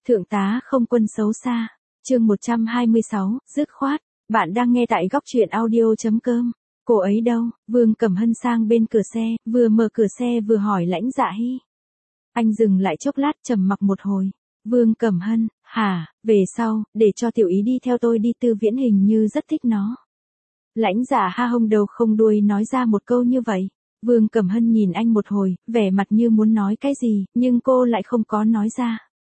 Thượng tá không quân xấu xa. Chương 126, dứt khoát. Bạn đang nghe tại góc truyện audio.com. Cô ấy đâu? Vương Cẩm Hân sang bên cửa xe, vừa mở cửa xe vừa hỏi Lãnh Dạ Hy. Anh dừng lại chốc lát trầm mặc một hồi. Vương Cẩm Hân, hả, về sau, để cho tiểu ý đi theo tôi đi, Tư Viễn hình như rất thích nó. Lãnh Dạ ha hông đầu không đuôi nói ra một câu như vậy. Vương Cẩm Hân nhìn anh một hồi, vẻ mặt như muốn nói cái gì, nhưng cô lại không có nói ra.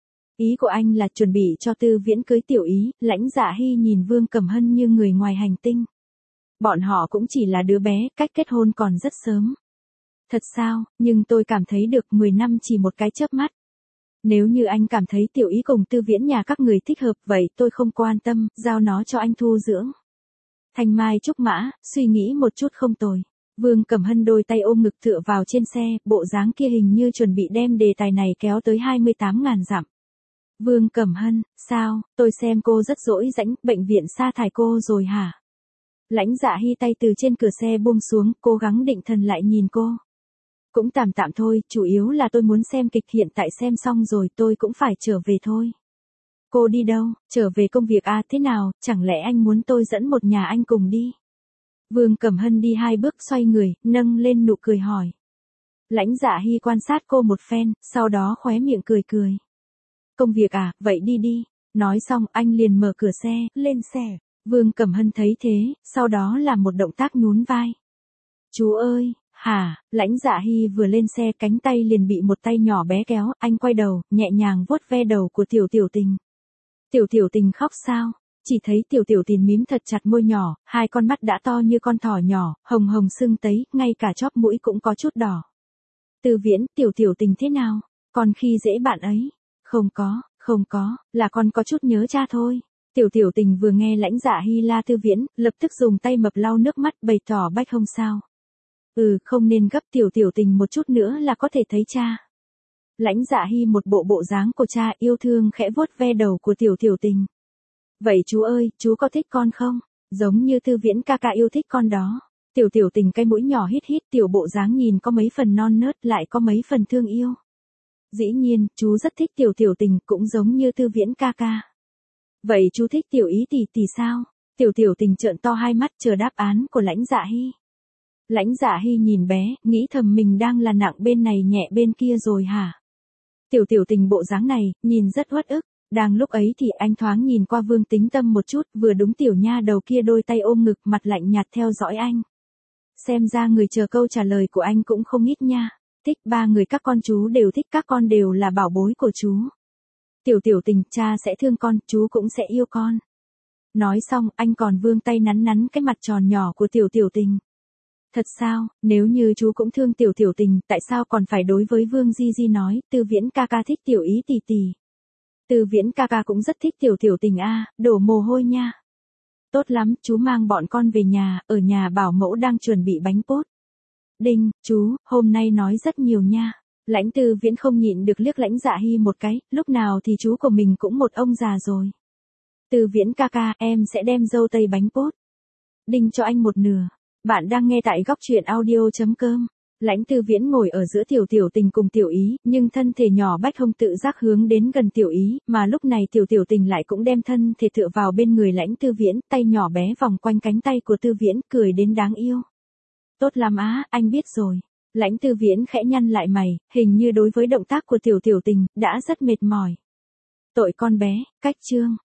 Ý của anh là chuẩn bị cho Tư Viễn cưới tiểu ý. Lãnh Dạ Hy nhìn Vương Cẩm Hân như người ngoài hành tinh. Bọn họ cũng chỉ là đứa bé, cách kết hôn còn rất sớm. Thật sao, nhưng tôi cảm thấy được 10 năm chỉ một cái chớp mắt. Nếu như anh cảm thấy tiểu ý cùng Tư Viễn nhà các người thích hợp, vậy tôi không quan tâm, giao nó cho anh thu dưỡng. Thanh Mai trúc mã, suy nghĩ một chút không tồi. Vương Cẩm Hân đôi tay ôm ngực tựa vào trên xe, bộ dáng kia hình như chuẩn bị đem đề tài này kéo tới 28.000 dặm. Vương Cẩm Hân, sao, tôi xem cô rất dỗi rãnh, bệnh viện sa thải cô rồi hả? Lãnh Dạ Hy tay từ trên cửa xe buông xuống, cố gắng định thần lại nhìn cô. Cũng tạm tạm thôi, chủ yếu là tôi muốn xem kịch, hiện tại xem xong rồi tôi cũng phải trở về thôi. Cô đi đâu? Trở về công việc à? Thế nào, chẳng lẽ anh muốn tôi dẫn một nhà anh cùng đi? Vương Cẩm Hân đi 2 bước xoay người, nâng lên nụ cười hỏi. Lãnh Dạ Hy quan sát cô một phen, sau đó khóe miệng cười cười. Công việc à, vậy đi đi. Nói xong anh liền mở cửa xe, lên xe. Vương Cẩm Hân thấy thế, sau đó làm một động tác nhún vai. Chú ơi, hả, Lãnh Dạ Hy vừa lên xe cánh tay liền bị một tay nhỏ bé kéo, anh quay đầu, nhẹ nhàng vuốt ve đầu của Tiểu Tiểu Tình. Tiểu Tiểu Tình khóc sao? Chỉ thấy Tiểu Tiểu Tình mím thật chặt môi nhỏ, 2 con mắt đã to như con thỏ nhỏ, hồng hồng sưng tấy, ngay cả chóp mũi cũng có chút đỏ. Tư Viễn, Tiểu Tiểu Tình thế nào? Con khi dễ bạn ấy? Không có, là con có chút nhớ cha thôi. Tiểu Tiểu Tình vừa nghe Lãnh Dạ Hy la Tư Viễn, lập tức dùng tay mập lau nước mắt bày tỏ bách không sao. Không nên gấp, Tiểu Tiểu Tình một chút nữa là có thể thấy cha. Lãnh Dạ Hy một bộ dáng của cha, yêu thương khẽ vuốt ve đầu của Tiểu Tiểu Tình. Vậy chú ơi, chú có thích con không? Giống như Tư Viễn ca ca yêu thích con đó. Tiểu Tiểu Tình cái mũi nhỏ hít hít, tiểu bộ dáng nhìn có mấy phần non nớt, lại có mấy phần thương yêu. Dĩ nhiên, chú rất thích Tiểu Tiểu Tình, cũng giống như Tư Viễn ca ca. Vậy chú thích tiểu ý tỷ tỷ sao? Tiểu Tiểu Tình trợn to 2 mắt chờ đáp án của Lãnh Dạ Hy. Lãnh Dạ Hy nhìn bé, nghĩ thầm mình đang là nặng bên này nhẹ bên kia rồi hả? Tiểu Tiểu Tình bộ dáng này, nhìn rất uất ức. Đang lúc ấy thì anh thoáng nhìn qua Vương Tính Tâm một chút, vừa đúng tiểu nha đầu kia đôi tay ôm ngực, mặt lạnh nhạt theo dõi anh. Xem ra người chờ câu trả lời của anh cũng không ít nha. Thích 3 người các con chú đều thích, các con đều là bảo bối của chú. Tiểu Tiểu Tình, cha sẽ thương con, chú cũng sẽ yêu con. Nói xong, anh còn vươn tay nắn nắn cái mặt tròn nhỏ của Tiểu Tiểu Tình. Thật sao, nếu như chú cũng thương Tiểu Tiểu Tình, tại sao còn phải đối với Vương Di Di nói, Tư Viễn ca ca thích tiểu ý tỷ tỷ. Tư Viễn ca ca cũng rất thích Tiểu Tiểu Tình a, đổ mồ hôi nha. Tốt lắm, chú mang bọn con về nhà, ở nhà bảo mẫu đang chuẩn bị bánh pốt. Đinh, chú, hôm nay nói rất nhiều nha. Lãnh Tư Viễn không nhịn được liếc Lãnh Dạ Hy một cái, lúc nào thì chú của mình cũng một ông già rồi. Tư Viễn ca ca, em sẽ đem dâu tây bánh pốt. Đinh cho anh một nửa. Bạn đang nghe tại góc truyện audio.com. Lãnh Tư Viễn ngồi ở giữa Tiểu Tiểu Tình cùng Tiểu Ý, nhưng thân thể nhỏ bách không tự giác hướng đến gần Tiểu Ý, mà lúc này Tiểu Tiểu Tình lại cũng đem thân thể tựa vào bên người Lãnh Tư Viễn, tay nhỏ bé vòng quanh cánh tay của Tư Viễn, cười đến đáng yêu. Tốt lắm á, anh biết rồi. Lãnh Tư Viễn khẽ nhăn lại mày, hình như đối với động tác của Tiểu Tiểu Tình, đã rất mệt mỏi. Tội con bé, cách chương.